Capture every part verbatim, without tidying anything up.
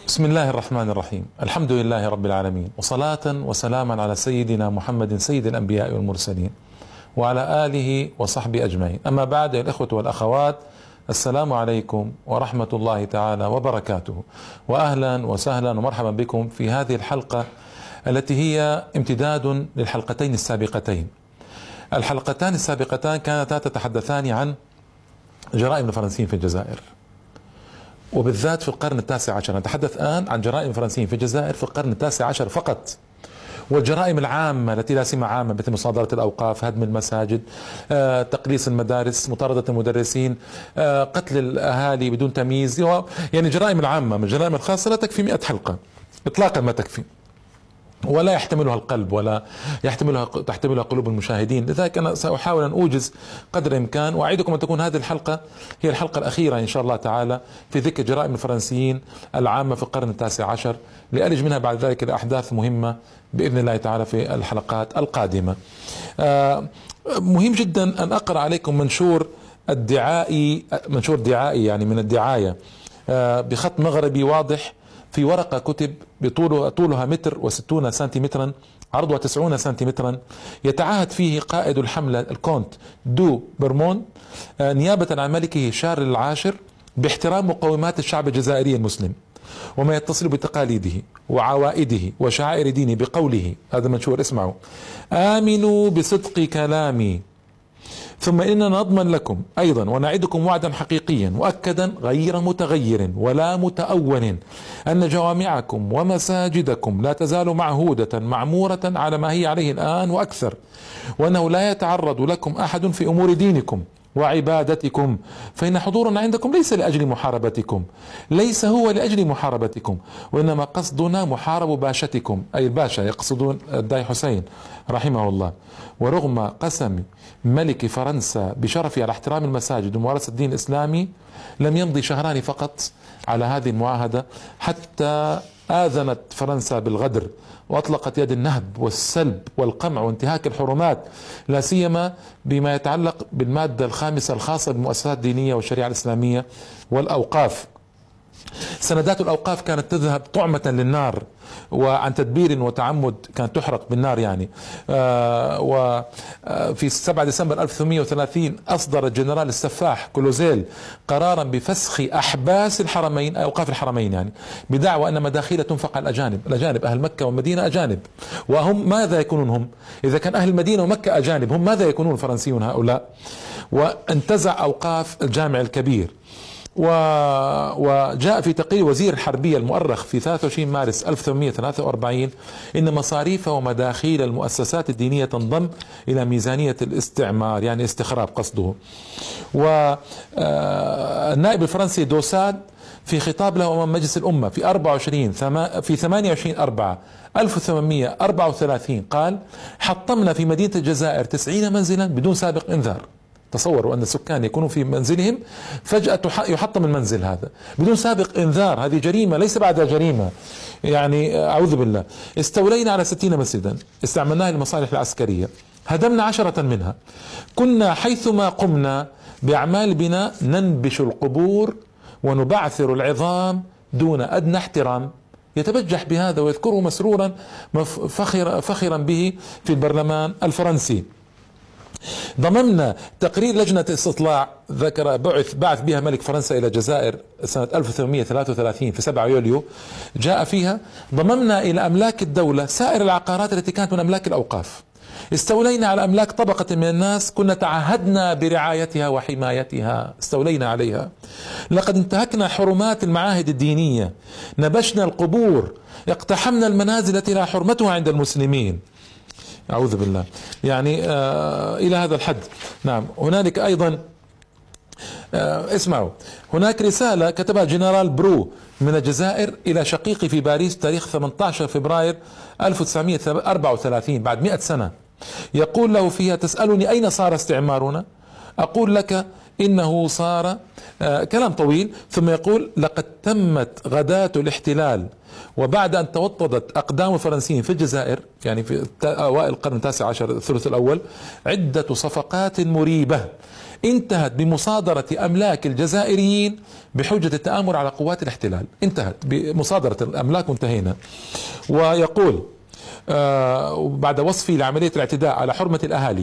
بسم الله الرحمن الرحيم. الحمد لله رب العالمين، وصلاة وسلاما على سيدنا محمد سيد الأنبياء والمرسلين وعلى آله وصحبه أجمعين. أما بعد، يا الإخوة والأخوات، السلام عليكم ورحمة الله تعالى وبركاته، وأهلا وسهلا ومرحبا بكم في هذه الحلقة التي هي امتداد للحلقتين السابقتين. الحلقتان السابقتان كانتا تتحدثان عن جرائم الفرنسيين في الجزائر، وبالذات في القرن التاسع عشر. نتحدث الآن عن جرائم الفرنسيين في الجزائر في القرن التاسع عشر فقط، والجرائم العامة التي لا سمة عامة مثل مصادرة الأوقاف، هدم المساجد، آه، تقليص المدارس، مطاردة المدرسين، آه، قتل الأهالي بدون تمييز، يعني جرائم العامة. من الجرائم الخاصة لا تكفي مئة حلقة إطلاقا، ما تكفي، ولا يحتملها القلب ولا يحتملها تحتملها قلوب المشاهدين. لذلك أنا سأحاول أن أوجز قدر الإمكان، وأعيدكم أن تكون هذه الحلقة هي الحلقة الأخيرة إن شاء الله تعالى في ذكر جرائم الفرنسيين العامة في القرن التاسع عشر، لألج منها بعد ذلك الأحداث مهمة بإذن الله تعالى في الحلقات القادمة. آه مهم جدا أن أقرأ عليكم منشور الدعائي، منشور دعائي يعني من الدعاية، آه بخط مغربي واضح في ورقة كتب بطوله طولها متر وستون سنتيمترا، عرضها تسعون سنتيمترا، يتعهد فيه قائد الحملة الكونت دو برمون نيابة عن ملكه شارل العاشر باحترام مقومات الشعب الجزائري المسلم وما يتصل بتقاليده وعوائده وشعائر دينه بقوله، هذا منشور اسمعوا: آمنوا بصدق كلامي، ثم إننا نضمن لكم أيضا ونعدكم وعدا حقيقيا مؤكدا غير متغير ولا متأول أن جوامعكم ومساجدكم لا تزال معهودة معمورة على ما هي عليه الآن وأكثر، وأنه لا يتعرض لكم أحد في أمور دينكم وعبادتكم، فإن حضورنا عندكم ليس لأجل محاربتكم، ليس هو لأجل محاربتكم، وإنما قصدنا محارب باشتكم، أي الباشا يقصدون الداي حسين رحمه الله. ورغم قسم ملك فرنسا بشرفه على احترام المساجد وممارسة الدين الإسلامي، لم يمضي شهران فقط على هذه المعاهدة حتى آذنت فرنسا بالغدر وأطلقت يد النهب والسلب والقمع وانتهاك الحرمات، لا سيما بما يتعلق بالمادة الخامسة الخاصة بالمؤسسات الدينية والشريعة الإسلامية والأوقاف. سندات الأوقاف كانت تذهب طعمة للنار، وعن تدبير وتعمد كانت تحرق بالنار يعني. آه وفي سبعة ديسمبر ألف وثمانمئة وثلاثين أصدر الجنرال السفاح كلوزيل قرارا بفسخ أحباس الحرمين، أوقاف الحرمين يعني، بدعوى أن مداخيل تنفق على الأجانب. الأجانب أهل مكة والمدينة أجانب، وهم ماذا يكونون؟ هم إذا كان أهل المدينة ومكة أجانب، هم ماذا يكونون الفرنسيون هؤلاء؟ وانتزع أوقاف الجامع الكبير. وجاء في تقرير وزير الحربية المؤرخ في ثلاثة وعشرين مارس ألف وثمانمئة وثلاثة وأربعين إن مصاريف ومداخيل المؤسسات الدينية تنضم إلى ميزانية الاستعمار، يعني استخراب قصده. والنائب الفرنسي دوساد في خطاب له أمام مجلس الأمة في أربعة وعشرين في ثمانية وعشرين أربعة ألف وثمانمئة وأربعة وثلاثين قال: حطمنا في مدينة الجزائر تسعين منزلا بدون سابق إنذار. تصوروا أن السكان يكونوا في منزلهم، فجأة يحطم المنزل هذا بدون سابق إنذار. هذه جريمة ليس بعدها جريمة، يعني أعوذ بالله. استولينا على ستين مسجدا استعملناها للمصالح العسكرية، هدمنا عشرة منها، كنا حيثما قمنا بأعمال بناء ننبش القبور ونبعثر العظام دون أدنى احترام. يتبجح بهذا ويذكره مسرورا فخرا, فخرا به في البرلمان الفرنسي. ضممنا تقرير لجنة استطلاع ذكر بعث بعث بها ملك فرنسا إلى الجزائر سنة ألف وثمانمئة وثلاثة وثلاثين في سبعة يوليو، جاء فيها: ضممنا إلى أملاك الدولة سائر العقارات التي كانت من أملاك الأوقاف، استولينا على أملاك طبقة من الناس كنا تعهدنا برعايتها وحمايتها، استولينا عليها. لقد انتهكنا حرمات المعاهد الدينية، نبشنا القبور، اقتحمنا المنازل التي لا حرمتها عند المسلمين. أعوذ بالله، يعني آه إلى هذا الحد. نعم، هنالك أيضا آه اسمعوا، هناك رسالة كتبها جنرال برو من الجزائر إلى شقيقي في باريس تاريخ ثمانية عشر فبراير ألف وتسعمئة وأربعة وثلاثين بعد مئة سنة، يقول له فيها: تسألني أين صار استعمارنا؟ أقول لك إنه صار آه كلام طويل، ثم يقول: لقد تمت غداة الاحتلال، وبعد أن توطدت أقدام الفرنسيين في الجزائر، يعني في أوائل القرن التاسع عشر الثلث الأول، عدة صفقات مريبة انتهت بمصادرة أملاك الجزائريين بحجة التآمر على قوات الاحتلال، انتهت بمصادرة الأملاك وانتهينا. ويقول آه بعد وصفه لعملية الاعتداء على حرمة الأهالي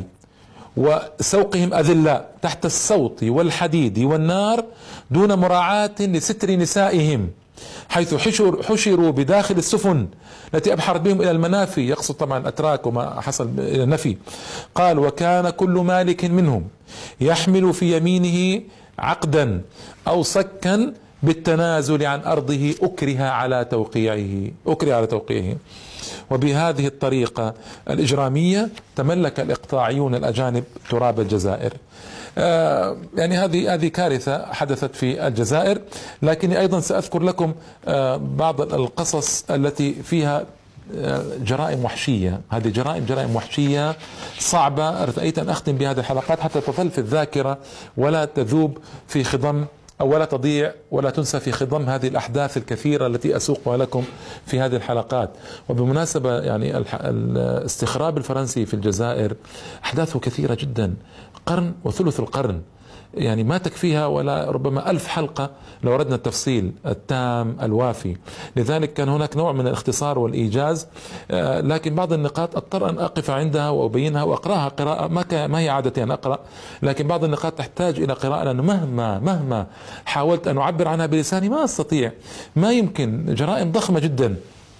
وسوقهم أذلاء تحت الصوت والحديد والنار دون مراعاة لستر نسائهم، حيث حشر حشروا بداخل السفن التي أبحرت بهم إلى المنافي، يقصد طبعا الأتراك وما حصل إلى النفي. قال: وكان كل مالك منهم يحمل في يمينه عقدا أو صكا بالتنازل عن أرضه أكره على توقيعه أكره على توقيعه وبهذه الطريقة الإجرامية تملك الإقطاعيون الأجانب تراب الجزائر. آه يعني هذه هذه كارثة حدثت في الجزائر. لكني أيضا سأذكر لكم آه بعض القصص التي فيها آه جرائم وحشية. هذه جرائم جرائم وحشية صعبة، أريد أن أختم بهذه الحلقات حتى تظل في الذاكرة ولا تذوب في خضم أو ولا تضيع ولا تنسى في خضم هذه الأحداث الكثيرة التي أسوقها لكم في هذه الحلقات. وبمناسبة يعني الاستخراب الفرنسي في الجزائر أحداثه كثيرة جدا، قرن وثلث القرن، يعني ما تكفيها ولا ربما ألف حلقة لو أردنا التفصيل التام الوافي. لذلك كان هناك نوع من الاختصار والإيجاز، لكن بعض النقاط أضطر أن أقف عندها وأبينها وأقرأها قراءة ما ما هي عادتي أن أقرأ، لكن بعض النقاط تحتاج إلى قراءة، لأنه مهما مهما حاولت أن أعبر عنها بلساني ما أستطيع، ما يمكن، جرائم ضخمة جدا.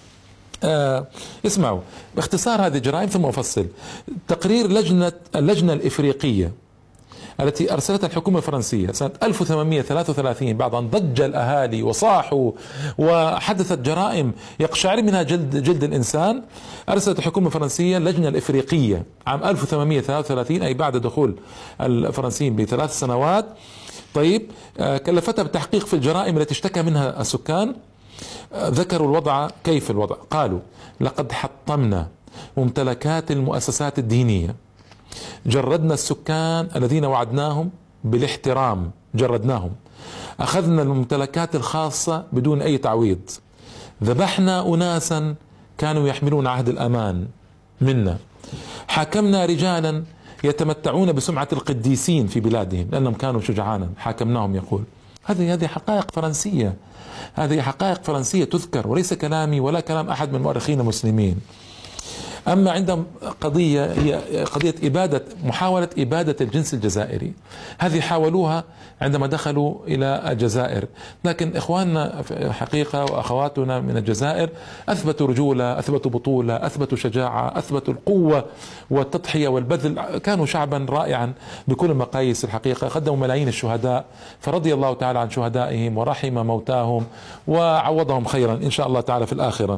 آه اسمعوا باختصار هذه الجرائم ثم أفصل. تقرير لجنة اللجنة الإفريقية التي أرسلتها الحكومة الفرنسية سنة ألف وثمانمئة وثلاثة وثلاثين بعد أن ضج الأهالي وصاحوا وحدثت جرائم يقشعر منها جلد جلد الإنسان. أرسلت الحكومة الفرنسية اللجنة الإفريقية عام ألف وثمانمئة وثلاثة وثلاثين، أي بعد دخول الفرنسيين بثلاث سنوات. طيب آه كلفتها بالتحقيق في الجرائم التي اشتكى منها السكان. آه ذكروا الوضع، كيف الوضع؟ قالوا: لقد حطمنا ممتلكات المؤسسات الدينية، جردنا السكان الذين وعدناهم بالاحترام، جردناهم، أخذنا الممتلكات الخاصة بدون أي تعويض، ذبحنا أناسا كانوا يحملون عهد الأمان منا، حاكمنا رجالا يتمتعون بسمعة القديسين في بلادهم لأنهم كانوا شجعانا، حاكمناهم. يقول هذه هذه حقائق فرنسية، هذه حقائق فرنسية تذكر وليس كلامي ولا كلام أحد من المؤرخين المسلمين. أما عندهم قضية هي قضية إبادة، محاولة إبادة الجنس الجزائري، هذه حاولوها عندما دخلوا إلى الجزائر، لكن إخواننا حقيقة وأخواتنا من الجزائر أثبتوا رجولة، أثبتوا بطولة، أثبتوا شجاعة، أثبتوا القوة والتضحية والبذل، كانوا شعبا رائعا بكل المقاييس الحقيقة، قدموا ملايين الشهداء، فرضي الله تعالى عن شهدائهم ورحم موتاهم وعوضهم خيرا إن شاء الله تعالى في الآخرة.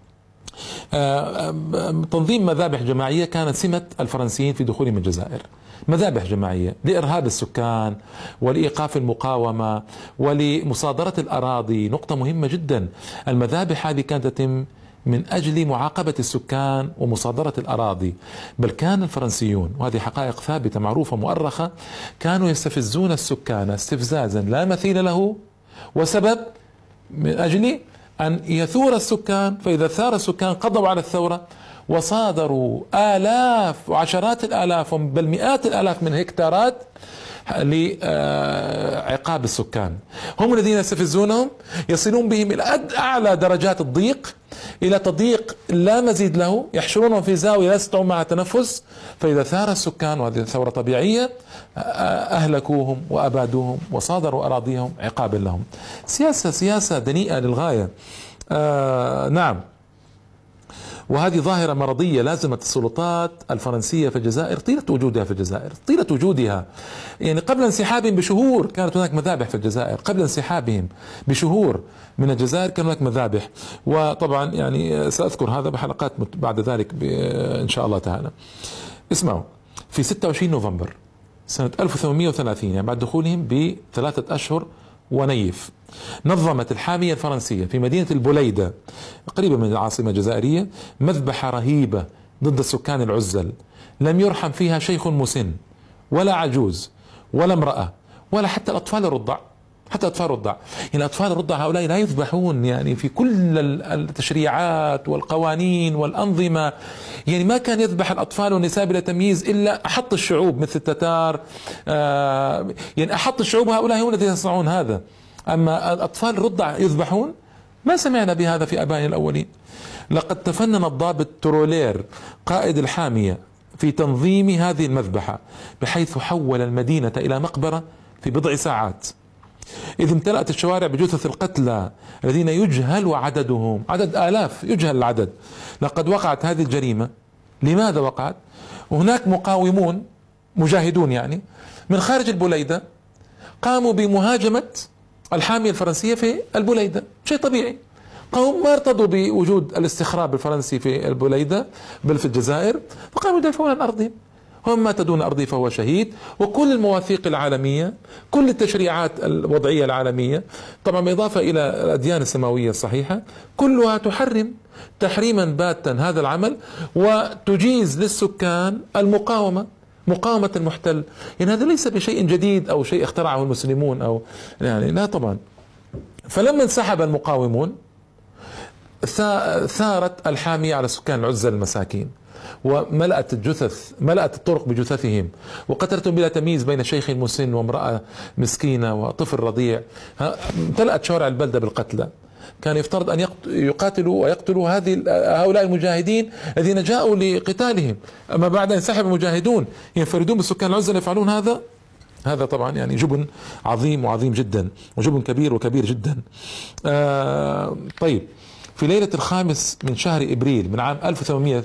تنظيم مذابح جماعية كانت سمة الفرنسيين في دخولهم الجزائر، مذابح جماعية لإرهاب السكان ولإيقاف المقاومة ولمصادرة الأراضي. نقطة مهمة جدا، المذابح هذه كانت تتم من أجل معاقبة السكان ومصادرة الأراضي، بل كان الفرنسيون، وهذه حقائق ثابتة معروفة مؤرخة، كانوا يستفزون السكان استفزازا لا مثيل له، وسبب من أجل أن يثور السكان، فإذا ثار السكان قضوا على الثورة وصادروا آلاف وعشرات الآلاف بل مئات الآلاف من هكتارات لعقاب السكان. هم الذين يستفزونهم، يصلون بهم إلى أعلى درجات الضيق، إلى تضييق لا مزيد له، يحشرونهم في زاوية لا يستطيعون معها تنفس، فإذا ثار السكان وهذه ثورة طبيعية أهلكوهم وأبادوهم وصادروا أراضيهم عقابا لهم. سياسة سياسة دنيئة للغاية. آه نعم، وهذه ظاهرة مرضية لازمت السلطات الفرنسية في الجزائر طيلة وجودها في الجزائر طيلة وجودها يعني قبل انسحابهم بشهور كانت هناك مذابح في الجزائر، قبل انسحابهم بشهور من الجزائر كان هناك مذابح. وطبعا يعني سأذكر هذا بحلقات بعد ذلك إن شاء الله تعالى. اسمعوا، في ستة وعشرين نوفمبر سنة ألف وثمانمئة وثلاثين، يعني بعد دخولهم بثلاثة أشهر ونيف، نظمت الحامية الفرنسية في مدينة البوليدة قريبة من العاصمة الجزائرية مذبحة رهيبة ضد السكان العزل، لم يرحم فيها شيخ مسن ولا عجوز ولا امرأة ولا حتى الأطفال الرضع. حتى أطفال الرضع. يعني أطفال الرضع هؤلاء لا يذبحون يعني في كل التشريعات والقوانين والأنظمة. يعني ما كان يذبح الأطفال والنساء بلا تمييز إلا أحط الشعوب مثل التتار. آه يعني أحط الشعوب هؤلاء هم الذين يصنعون هذا. أما الأطفال الرضع يذبحون، ما سمعنا بهذا في آبائنا الأولين. لقد تفنن الضابط ترولير قائد الحامية في تنظيم هذه المذبحة، بحيث حول المدينة إلى مقبرة في بضع ساعات، إذ امتلأت الشوارع بجثث القتلى الذين يجهل عددهم، عدد آلاف يجهل العدد. لقد وقعت هذه الجريمة. لماذا وقعت؟ وهناك مقاومون مجاهدون يعني من خارج البليدة قاموا بمهاجمة الحامية الفرنسية في البليدة، شيء طبيعي. قوم ما ارتضوا بوجود الاستخراب الفرنسي في البليدة بل في الجزائر، فقاموا يدافعون عن أرضهم. هم مات دون أرضه فهو شهيد. وكل المواثيق العالمية، كل التشريعات الوضعية العالمية، طبعا بالإضافة إلى الأديان السماوية الصحيحة، كلها تحرم تحريما باتا هذا العمل، وتجيز للسكان المقاومة، مقاومة المحتل. يعني هذا ليس بشيء جديد أو شيء اخترعه المسلمون أو يعني لا طبعا. فلما انسحب المقاومون ثارت الحامية على سكان العزل المساكين، وملأت الجثث، ملأت الطرق بجثثهم، وقتلتهم بلا تمييز بين شيخ مسن وامرأة مسكينة وطفل رضيع. امتلأت شوارع البلدة بالقتلى. كان يفترض أن يقاتلوا ويقتلوا هذه هؤلاء المجاهدين الذين جاءوا لقتالهم. أما بعد أن انسحب المجاهدون ينفردون بالسكان العزل يفعلون هذا، هذا طبعا يعني جبن عظيم وعظيم جدا، وجبن كبير وكبير جدا. آه طيب، في ليلة الخامس من شهر إبريل من عام ألف وثمانمائة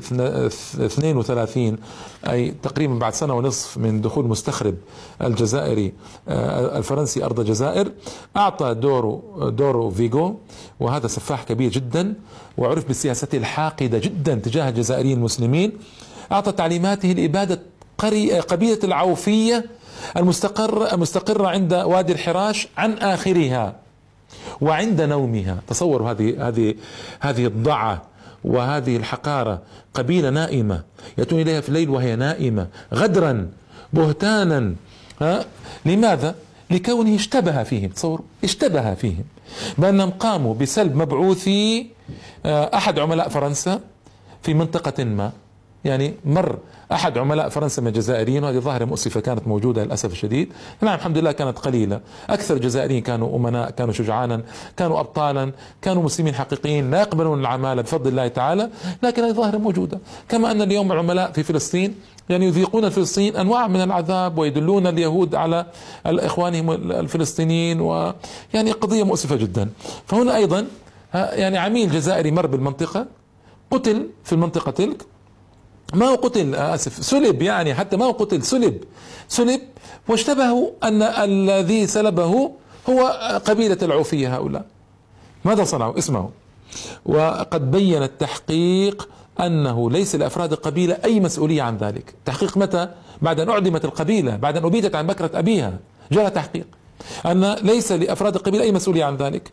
واثنين وثلاثين، أي تقريبا بعد سنة ونصف من دخول مستخرب الجزائري الفرنسي أرض الجزائر، أعطى دورو دورو فيغو، وهذا سفاح كبير جدا وعرف بسياسته الحاقدة جدا تجاه الجزائريين المسلمين، أعطى تعليماته لإبادة قبيلة العوفية المستقر المستقرة عند وادي الحراش عن آخرها وعند نومها. تصوروا هذه هذه هذه الضعة وهذه الحقارة، قبيلة نائمة يأتون إليها في الليل وهي نائمة، غدرا بهتانا. ها؟ لماذا؟ لكونه اشتبه فيهم. تصوروا، اشتبه فيهم بأنهم قاموا بسلب مبعوثي أحد عملاء فرنسا في منطقة ما. يعني مر أحد عملاء فرنسا من الجزائريين، وهذه ظاهرة مؤسفة كانت موجودة للأسف الشديد. نعم الحمد لله كانت قليلة. أكثر الجزائريين كانوا أمناء، كانوا شجعانا، كانوا أبطالا، كانوا مسلمين حقيقيين لا يقبلون العمالة بفضل الله تعالى، لكن هذه ظاهرة موجودة. كما أن اليوم العملاء في فلسطين يعني يذيقون الفلسطينيين أنواع من العذاب ويدلون اليهود على إخوانهم الفلسطينيين، ويعني قضية مؤسفة جدا. فهنا أيضا يعني عميل جزائري مر بالمنطقة، قتل في المنطقة تلك. ما هو قتل، آسف، سلب، يعني حتى ما هو قتل، سلب سلب واشتبهوا أن الذي سلبه هو قبيلة العوفية هؤلاء. ماذا صنعوا؟ اسمعوا. وقد بين التحقيق أنه ليس لأفراد القبيلة أي مسؤولية عن ذلك. تحقيق متى؟ بعد أن أعدمت القبيلة، بعد أن أبيدت عن بكرة أبيها، جاء تحقيق أن ليس لأفراد القبيلة أي مسؤولية عن ذلك.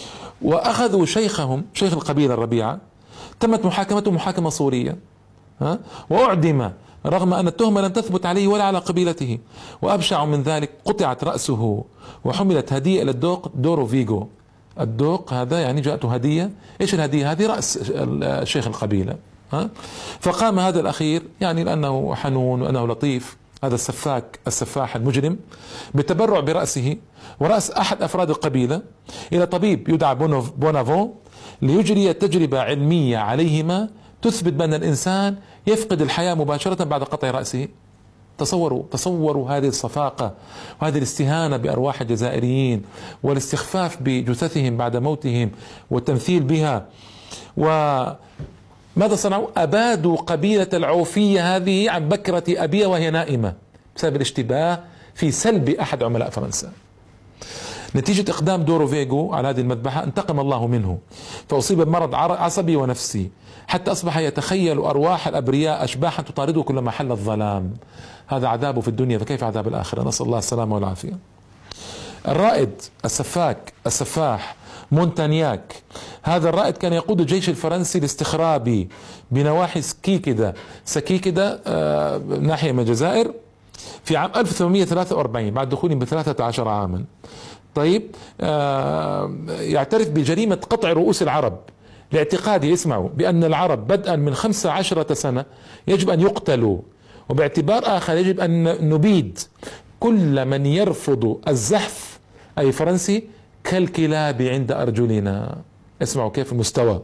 وأخذوا شيخهم، شيخ القبيلة الربيعة، تمت محاكمته محاكمة صورية، ها؟ وأعدم رغم أن التهمة لم تثبت عليه ولا على قبيلته. وأبشع من ذلك، قطعت رأسه وحملت هدية إلى الدوق دورو فيغو. الدوق هذا يعني جاءته هدية. إيش الهدية هذه؟ رأس شيخ القبيلة. ها؟ فقام هذا الأخير يعني لأنه حنون وأنه لطيف، هذا السفاك السفاح المجرم، بالتبرع برأسه ورأس أحد أفراد القبيلة إلى طبيب يدعى بونافون ليجري تجربة علمية عليهما تثبت بأن الإنسان يفقد الحياة مباشرة بعد قطع رأسه. تصوروا تصوروا هذه الصفاقة وهذه الاستهانة بأرواح الجزائريين والاستخفاف بجثثهم بعد موتهم والتمثيل بها. وماذا صنعوا؟ أبادوا قبيلة العوفية هذه عن بكرة أبيها وهي نائمة بسبب الاشتباه في سلب أحد عملاء فرنسا. نتيجة إقدام دورو فيغو على هذه المذبحة انتقم الله منه، فأصيب بمرض عصبي ونفسي حتى أصبح يتخيل أرواح الأبرياء أشباحا تطارده كلما حل الظلام. هذا عذابه في الدنيا، فكيف عذاب الآخرة؟ نسأل الله السلامة والعافية. الرائد السفاك السفاح مونتانياك، هذا الرائد كان يقود الجيش الفرنسي الاستخرابي بنواحي سكيكدا سكيكدا آه ناحية من الجزائر في عام ألف وثمانمائة وثلاثة وأربعين بعد دخولهم بثلاثة عشر عاما. طيب آه يعترف بجريمة قطع رؤوس العرب لاعتقاده، اسمعوا، بأن العرب بدءا من خمسة عشرة سنة يجب أن يقتلوا، وباعتبار آخر يجب أن نبيد كل من يرفض الزحف أي فرنسي كالكلاب عند أرجلنا. اسمعوا كيف المستوى.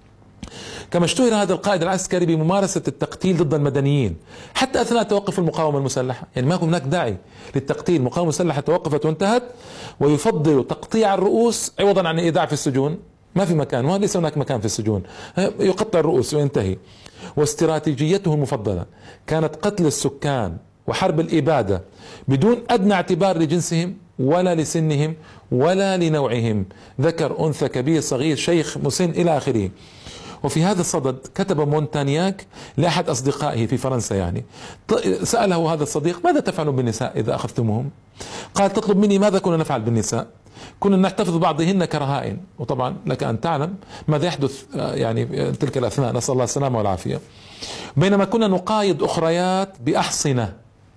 كما اشتهر هذا القائد العسكري بممارسة التقتيل ضد المدنيين حتى أثناء توقف المقاومة المسلحة، يعني ما يكون هناك داعي للتقتيل، المقاومة المسلحة توقفت وانتهت، ويفضل تقطيع الرؤوس عوضا عن الإيداع في السجون. ما في مكان، وليس هناك مكان في السجون، يقطع الرؤوس وينتهي. واستراتيجيته المفضلة كانت قتل السكان وحرب الإبادة بدون أدنى اعتبار لجنسهم ولا لسنهم ولا لنوعهم، ذكر أنثى كبير صغير شيخ مسن إلى آخره. وفي هذا الصدد كتب مونتانياك لأحد أصدقائه في فرنسا، يعني سأله هذا الصديق: ماذا تفعلون بالنساء إذا أخذتموهم؟ قال: تطلب مني ماذا كنا نفعل بالنساء؟ كنا نحتفظ بعضهن كرهائن. وطبعا لك أن تعلم ماذا يحدث يعني تلك الأثناء، نسأل الله السلامة والعافية. بينما كنا نقايض أخريات بأحصنة،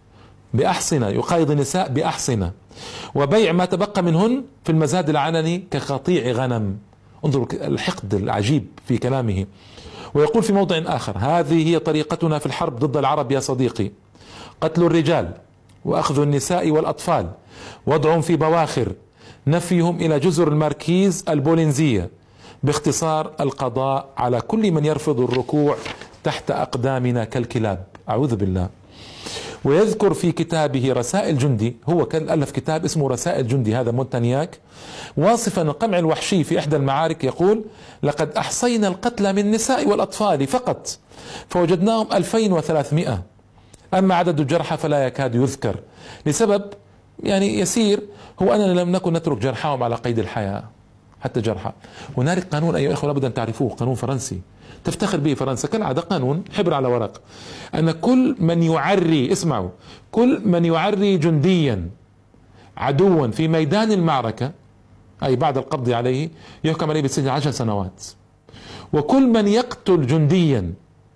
بأحصنة يقايض النساء بأحصنة، وبيع ما تبقى منهن في المزاد العلني كقطيع غنم. انظروا الحقد العجيب في كلامه. ويقول في موضع آخر: هذه هي طريقتنا في الحرب ضد العرب يا صديقي، قتل الرجال وأخذ النساء والأطفال، وضعهم في بواخر، نفيهم إلى جزر الماركيز البولنزية، باختصار القضاء على كل من يرفض الركوع تحت أقدامنا كالكلاب. أعوذ بالله. ويذكر في كتابه رسائل جندي، هو كان ألف كتاب اسمه رسائل جندي هذا مونتانياك، واصفا القمع الوحشي في إحدى المعارك، يقول: لقد أحصينا القتلى من النساء والأطفال فقط فوجدناهم ألفين وثلاثمائة، أما عدد الجرحى فلا يكاد يذكر، لسبب يعني يسير، هو أننا لم نكن نترك جرحاهم على قيد الحياة حتى جرحى. هنالك قانون أيها الأخوة لابد أن تعرفوه، قانون فرنسي تفتخر به فرنسا كالعادة، قانون حبر على ورق، أن كل من يعري، اسمعوا، كل من يعري جنديا عدوا في ميدان المعركة أي بعد القبض عليه يحكم عليه بالسجن عشر سنوات، وكل من يقتل جنديا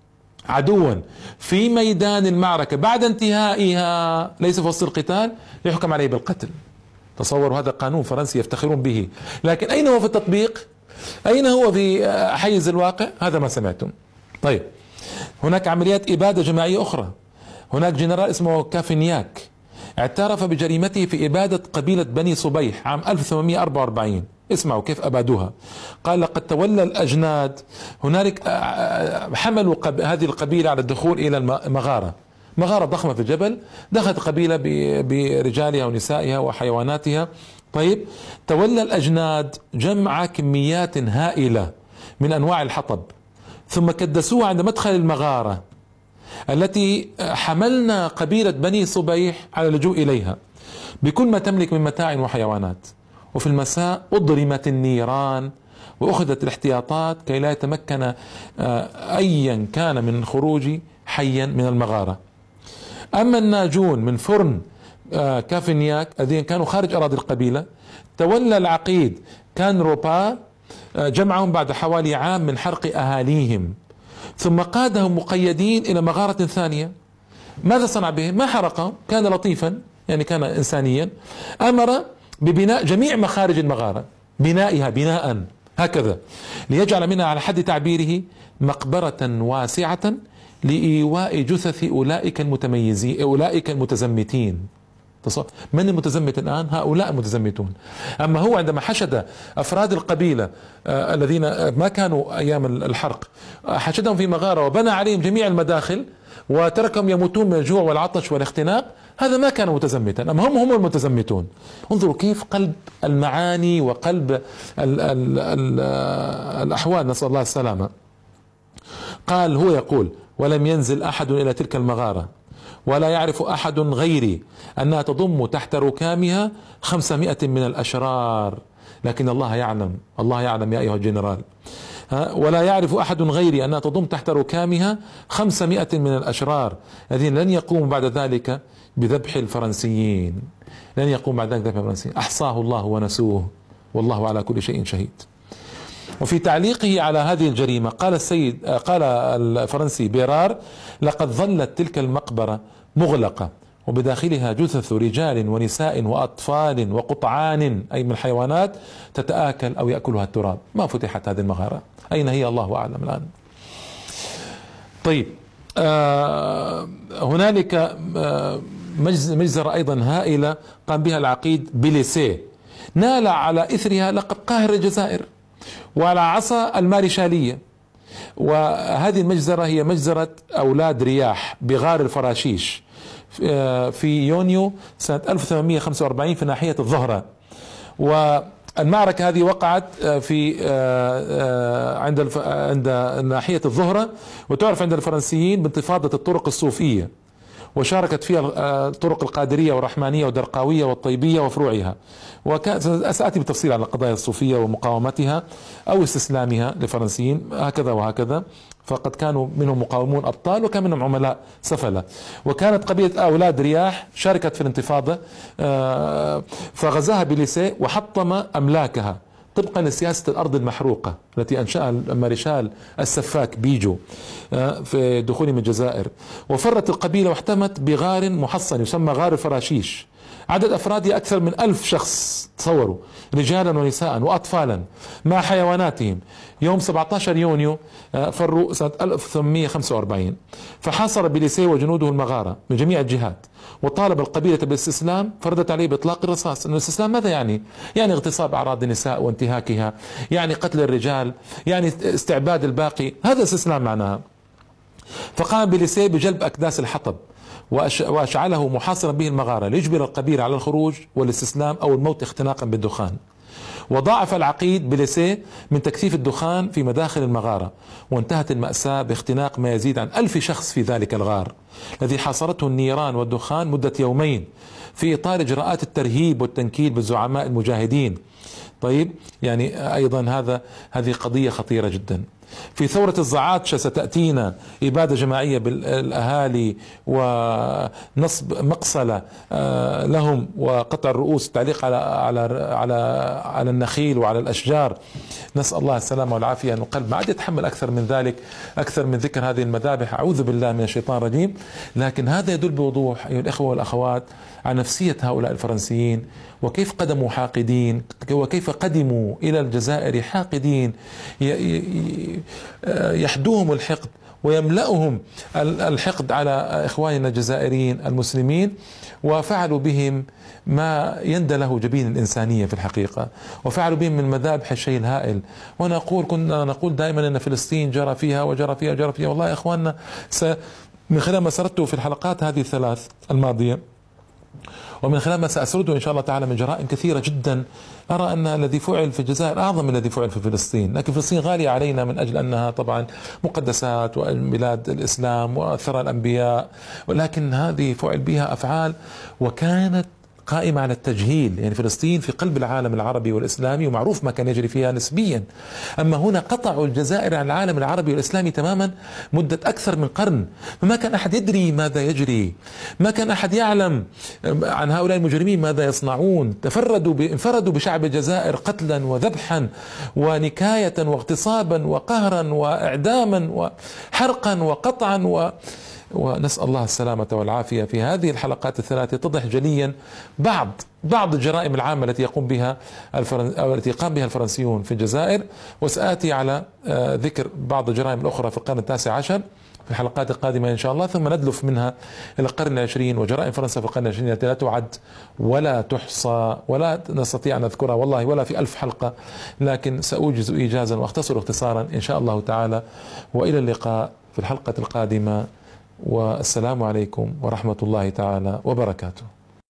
عدوا في ميدان المعركة بعد انتهائها ليس في وسط القتال يحكم عليه بالقتل. تصوروا، هذا قانون فرنسي يفتخرون به، لكن أين هو في التطبيق؟ أين هو في حيز الواقع؟ هذا ما سمعتم. طيب، هناك عمليات إبادة جماعية أخرى. هناك جنرال اسمه كافينياك اعترف بجريمته في إبادة قبيلة بني صبيح عام ألف وثمانمائة وأربعة وأربعين. اسمعوا كيف أبادوها. قال: لقد تولى الأجناد هنالك، حملوا هذه القبيلة على الدخول إلى المغارة، مغارة ضخمة في الجبل، دخلت قبيلة برجالها ونسائها وحيواناتها. طيب، تولى الأجناد جمع كميات هائلة من أنواع الحطب، ثم كدسوها عند مدخل المغارة التي حملنا قبيلة بني صبيح على اللجوء إليها بكل ما تملك من متاع وحيوانات. وفي المساء أضرمت النيران وأخذت الاحتياطات كي لا يتمكن أيا كان من خروج حيا من المغارة. أما الناجون من فرن كافينياك الذين كانوا خارج أراضي القبيلة، تولى العقيد كان روبا جمعهم بعد حوالي عام من حرق أهاليهم، ثم قادهم مقيدين إلى مغارة ثانية. ماذا صنع بهم؟ ما حرقهم، كان لطيفا يعني كان إنسانيا. أمر ببناء جميع مخارج المغارة، بنائها بناء هكذا، ليجعل منها على حد تعبيره مقبرة واسعة لإيواء جثث أولئك المتميزين، أولئك المتزمتين. من المتزمت الآن؟ هؤلاء المتزمتون. أما هو عندما حشد أفراد القبيلة آه الذين ما كانوا أيام الحرق، آه حشدهم في مغارة وبنى عليهم جميع المداخل وتركهم يموتون من الجوع والعطش والاختناق، هذا ما كان متزمتا، أما هم هم المتزمتون. انظروا كيف قلب المعاني وقلب ال ال ال الأحوال، نسأل الله السلامة. قال، هو يقول: ولم ينزل أحد إلى تلك المغارة ولا يعرف أحد غيري أنها تضم تحت ركامها خمسمائة من الأشرار، لكن الله يعلم، الله يعلم يا أيها الجنرال، ولا يعرف أحد غيري أنها تضم تحت ركامها خمسمائة من الأشرار الذين لن يقوموا بعد ذلك بذبح الفرنسيين، لن يقوم بعد ذلك بذبح الفرنسيين، أحصاه الله ونسوه والله على كل شيء شهيد. وفي تعليقه على هذه الجريمة قال السيد، قال الفرنسي بيرار: لقد ظلت تلك المقبرة مغلقة وبداخلها جثث رجال ونساء وأطفال وقطعان أي من الحيوانات تتآكل أو يأكلها التراب. ما فتحت هذه المغارة، أين هي الله أعلم الآن. طيب، آه هنالك آه مجزرة أيضا هائلة قام بها العقيد بليسيه، نال على إثرها لقب قاهر الجزائر وعلى عصا المارشالية. وهذه المجزرة هي مجزرة أولاد رياح بغار الفراشيش في يونيو سنة ألف وثمانمئة وخمسة وأربعين في ناحية الظهرة. والمعركة هذه وقعت في عند عند ناحية الظهرة، وتعرف عند الفرنسيين بانتفاضة الطرق الصوفية، وشاركت فيها الطرق القادرية والرحمانية والدرقاوية والطيبية وفروعها. وسأتي بالتفصيل على القضايا الصوفية ومقاومتها أو استسلامها للفرنسيين هكذا وهكذا. فقد كانوا منهم مقاومون أبطال وكان منهم عملاء سفلة. وكانت قبيلة أولاد رياح شاركت في الانتفاضة، فغزاها بليسيه وحطم أملاكها طبقا لسياسة الأرض المحروقة التي أنشأها المارشال السفاك بيجو في دخول من الجزائر. وفرت القبيلة واحتمت بغار محصن يسمى غار الفراشيش، عدد أفراده أكثر من ألف شخص، تصوروا، رجالا ونساء وأطفالا مع حيواناتهم. يوم سبعة عشر يونيو فروا سنة ألف وثمانمئة وخمسة وأربعين، فحاصر بليسيه وجنوده المغارة من جميع الجهات، وطالب القبيلة بالاستسلام، فردت عليه بإطلاق الرصاص. أن الاستسلام ماذا يعني؟ يعني اغتصاب أعراض النساء وانتهاكها، يعني قتل الرجال، يعني استعباد الباقي، هذا استسلام معناها. فقام بليسيه بجلب أكداس الحطب وأشعله محاصرا به المغارة ليجبر القبيلة على الخروج والاستسلام أو الموت اختناقا بالدخان. وضاعف العقيد بليسيه من تكثيف الدخان في مداخل المغارة، وانتهت المأساة باختناق ما يزيد عن ألف شخص في ذلك الغار الذي حاصرته النيران والدخان مدة يومين في إطار إجراءات الترهيب والتنكيل بالزعماء المجاهدين. طيب، يعني أيضا هذا هذه قضية خطيرة جدا. في ثورة الزعاتشة ستأتينا إبادة جماعية بالأهالي ونصب مقصلة لهم وقطع الرؤوس، التعليق على على على على النخيل وعلى الأشجار. نسأل الله السلامة والعافية. أن القلب ما عاد يتحمل أكثر من ذلك، أكثر من ذكر هذه المذابح، أعوذ بالله من الشيطان الرجيم. لكن هذا يدل بوضوح أيها الإخوة والأخوات على نفسية هؤلاء الفرنسيين، وكيف قدموا حاقدين، وكيف قدموا إلى الجزائر حاقدين يحدوهم الحقد ويملأهم الحقد على إخواننا الجزائريين المسلمين، وفعلوا بهم ما يندى له جبين الإنسانية في الحقيقة، وفعلوا بهم من مذابح الشيء الهائل. ونقول كنا نقول دائما أن فلسطين جرى فيها وجرى فيها وجرى فيها. والله يا إخواننا، من خلال ما سردته في الحلقات هذه الثلاث الماضية، ومن خلال ما سأسرده إن شاء الله تعالى من جرائم كثيرة جدا، أرى أن الذي فعل في الجزائر أعظم من الذي فعل في فلسطين. لكن فلسطين غالية علينا من أجل أنها طبعا مقدسات وبلاد الإسلام وثرى الأنبياء، ولكن هذه فعل بها أفعال وكانت قائمة على التجهيل. يعني فلسطين في قلب العالم العربي والإسلامي ومعروف ما كان يجري فيها نسبيا، أما هنا قطعوا الجزائر عن العالم العربي والإسلامي تماما مدة أكثر من قرن، فما كان أحد يدري ماذا يجري، ما كان أحد يعلم عن هؤلاء المجرمين ماذا يصنعون. تفردوا انفردوا بشعب الجزائر قتلا وذبحا ونكاية واغتصابا وقهرا وإعداما وحرقا وقطعا و ونسأل الله السلامة والعافية. في هذه الحلقات الثلاث يتضح جليا بعض بعض الجرائم العامة التي يقوم بها الفرن... أو التي قام بها الفرنسيون في الجزائر، وسآتي على ذكر بعض الجرائم الأخرى في القرن التاسع عشر في الحلقات القادمة إن شاء الله، ثم ندلف منها إلى القرن العشرين وجرائم فرنسا في القرن العشرين التي لا تعد ولا تحصى ولا نستطيع أن نذكرها والله ولا في ألف حلقة، لكن سأوجز إيجازا وأختصر اختصارا إن شاء الله تعالى. وإلى اللقاء في الحلقة القادمة، والسلام عليكم ورحمة الله تعالى وبركاته.